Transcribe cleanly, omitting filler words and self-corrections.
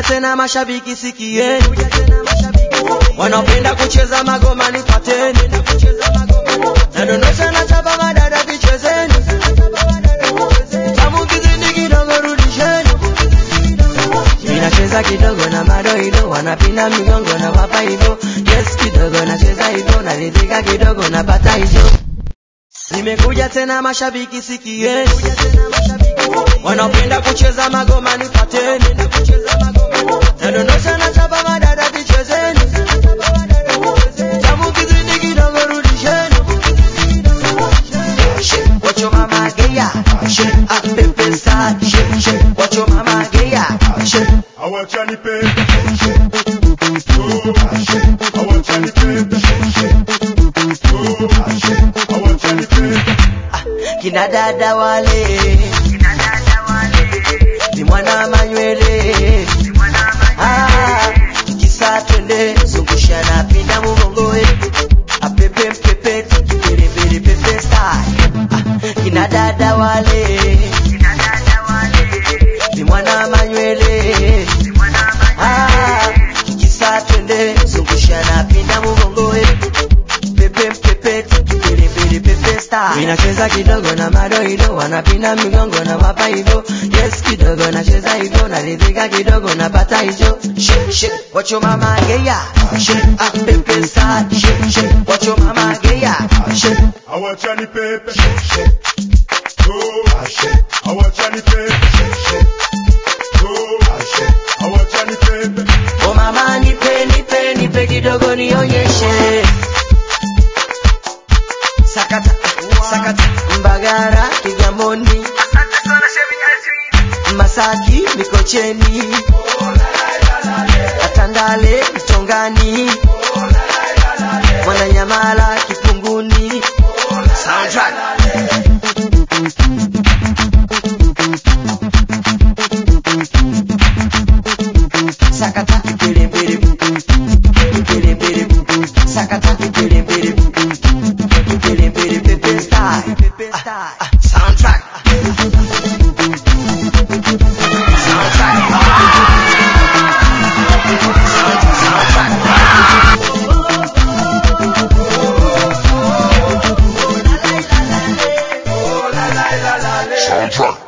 tena mashabiki sikieni, wanapenda kucheza magoma nipateni, na dondosha na chapa madada kichezeni, tamu kizindi kidogo rudisheni. Ninacheza kidogo na madoido, wanapinda migongo na papa hivyo. Yes kidogo nacheza hivyo, naridhika kidogo napata hivyo. Nimekuja tena mashabiki sikieni, wanapenda kucheza magoma nipateni, na dondosha na chapa madada kichezeni, tamu kizindi kidogo rudisheni. Watch your mama geya, I'm pepe sad. Watch your mama geya, I want Johnny Pepe. I want Johnny Pepe. I want Johnny Pepe. Kina dada wale ni mwana manywele, kisa twende zungusha na pinda mugongo apepe pepe kipere pepe style. Kina dada wale ni mwana manywele, kisa twende zungusha na pinda mugongo pepe pepe kipere pepe style. Ninacheza kidogo na madoido, wanapinda migongo na wapa hivyo. Yes kidogo nacheza hivyo, naridhika kidogo napata hivyo. Watch your mama geya, I'm pepe sad. Watch your mama geya, I want Johnny Pepe. I want Johnny Pepe. I want Johnny Pepe. oh mama nipe kidogo nionyeshe. Sakata Mbagara Kigamboni, Masaki Mikocheni, Atandale Mtongani, Mwananyamala Kipunguni. Soundtrack. Sakata Mbere Sakata Mbere pepe style. Soundtrack. Soundtrack.